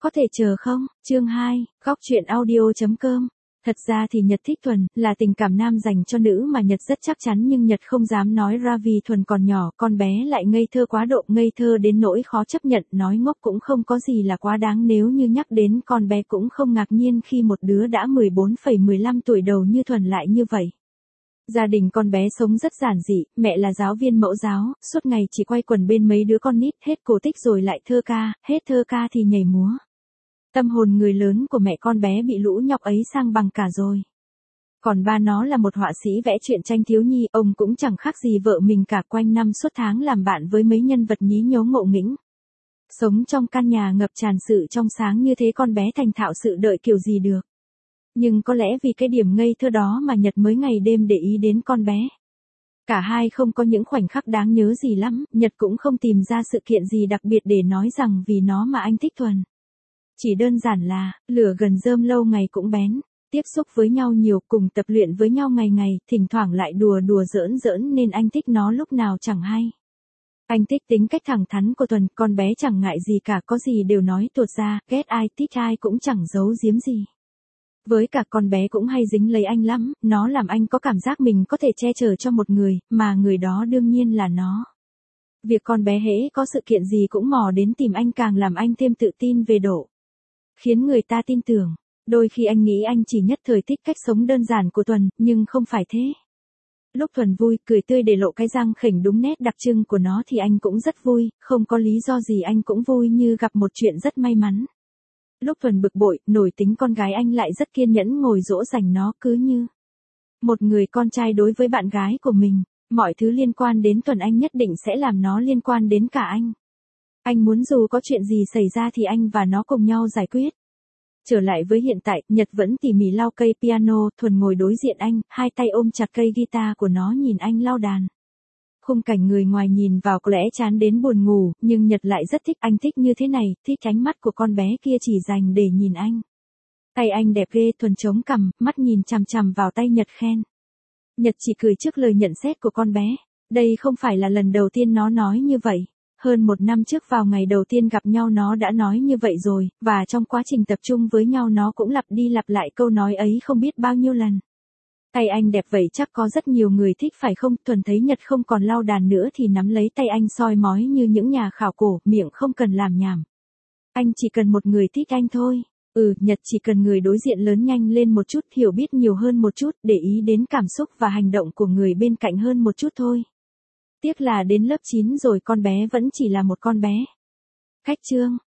có thể chờ không? Chương 2, góc truyện audio.com. Thật ra thì Nhật thích Thuần, là tình cảm nam dành cho nữ mà Nhật rất chắc chắn, nhưng Nhật không dám nói ra vì Thuần còn nhỏ, con bé lại ngây thơ quá độ, ngây thơ đến nỗi khó chấp nhận, nói ngốc cũng không có gì là quá đáng, nếu như nhắc đến con bé cũng không ngạc nhiên khi một đứa đã 14,15 tuổi đầu như Thuần lại như vậy. Gia đình con bé sống rất giản dị, mẹ là giáo viên mẫu giáo, suốt ngày chỉ quay quần bên mấy đứa con nít, hết cổ tích rồi lại thơ ca, hết thơ ca thì nhảy múa. Tâm hồn người lớn của mẹ con bé bị lũ nhóc ấy sang bằng cả rồi. Còn ba nó là một họa sĩ vẽ truyện tranh thiếu nhi, ông cũng chẳng khác gì vợ mình cả, quanh năm suốt tháng làm bạn với mấy nhân vật nhí nhố ngộ nghĩnh. Sống trong căn nhà ngập tràn sự trong sáng như thế, con bé thành thạo sự đợi kiểu gì được. Nhưng có lẽ vì cái điểm ngây thơ đó mà Nhật mới ngày đêm để ý đến con bé. Cả hai không có những khoảnh khắc đáng nhớ gì lắm, Nhật cũng không tìm ra sự kiện gì đặc biệt để nói rằng vì nó mà anh thích Thuần. Chỉ đơn giản là, lửa gần rơm lâu ngày cũng bén, tiếp xúc với nhau nhiều, cùng tập luyện với nhau ngày ngày, thỉnh thoảng lại đùa đùa giỡn giỡn nên anh thích nó lúc nào chẳng hay. Anh thích tính cách thẳng thắn của Thuần, con bé chẳng ngại gì cả, có gì đều nói tuột ra, ghét ai thích ai cũng chẳng giấu giếm gì. Với cả con bé cũng hay dính lấy anh lắm, nó làm anh có cảm giác mình có thể che chở cho một người, mà người đó đương nhiên là nó. Việc con bé hễ có sự kiện gì cũng mò đến tìm anh càng làm anh thêm tự tin về độ. Khiến người ta tin tưởng. Đôi khi anh nghĩ anh chỉ nhất thời thích cách sống đơn giản của Thuần, nhưng không phải thế. Lúc Thuần vui, cười tươi để lộ cái răng khểnh đúng nét đặc trưng của nó thì anh cũng rất vui, không có lý do gì anh cũng vui như gặp một chuyện rất may mắn. Lúc Thuần bực bội, nổi tính con gái, anh lại rất kiên nhẫn ngồi dỗ dành nó, cứ như một người con trai đối với bạn gái của mình. Mọi thứ liên quan đến Thuần anh nhất định sẽ làm nó liên quan đến cả anh. Anh muốn dù có chuyện gì xảy ra thì anh và nó cùng nhau giải quyết. Trở lại với hiện tại, Nhật vẫn tỉ mỉ lau cây piano, Thuần ngồi đối diện anh, hai tay ôm chặt cây guitar của nó nhìn anh lau đàn. Khung cảnh người ngoài nhìn vào có lẽ chán đến buồn ngủ, nhưng Nhật lại rất thích, anh thích như thế này, thích ánh mắt của con bé kia chỉ dành để nhìn anh. Tay anh đẹp ghê, Thuần chống cằm, mắt nhìn chằm chằm vào tay Nhật khen. Nhật chỉ cười trước lời nhận xét của con bé, đây không phải là lần đầu tiên nó nói như vậy. Hơn một năm trước vào ngày đầu tiên gặp nhau nó đã nói như vậy rồi, và trong quá trình tập trung với nhau nó cũng lặp đi lặp lại câu nói ấy không biết bao nhiêu lần. Tay anh đẹp vậy chắc có rất nhiều người thích phải không? Thuần thấy Nhật không còn lau đàn nữa thì nắm lấy tay anh soi mói như những nhà khảo cổ, miệng không cần làm nhảm. Anh chỉ cần một người thích anh thôi. Nhật chỉ cần người đối diện lớn nhanh lên một chút, hiểu biết nhiều hơn một chút, để ý đến cảm xúc và hành động của người bên cạnh hơn một chút thôi. Tiếc là đến lớp 9 rồi con bé vẫn chỉ là một con bé. Khách chương.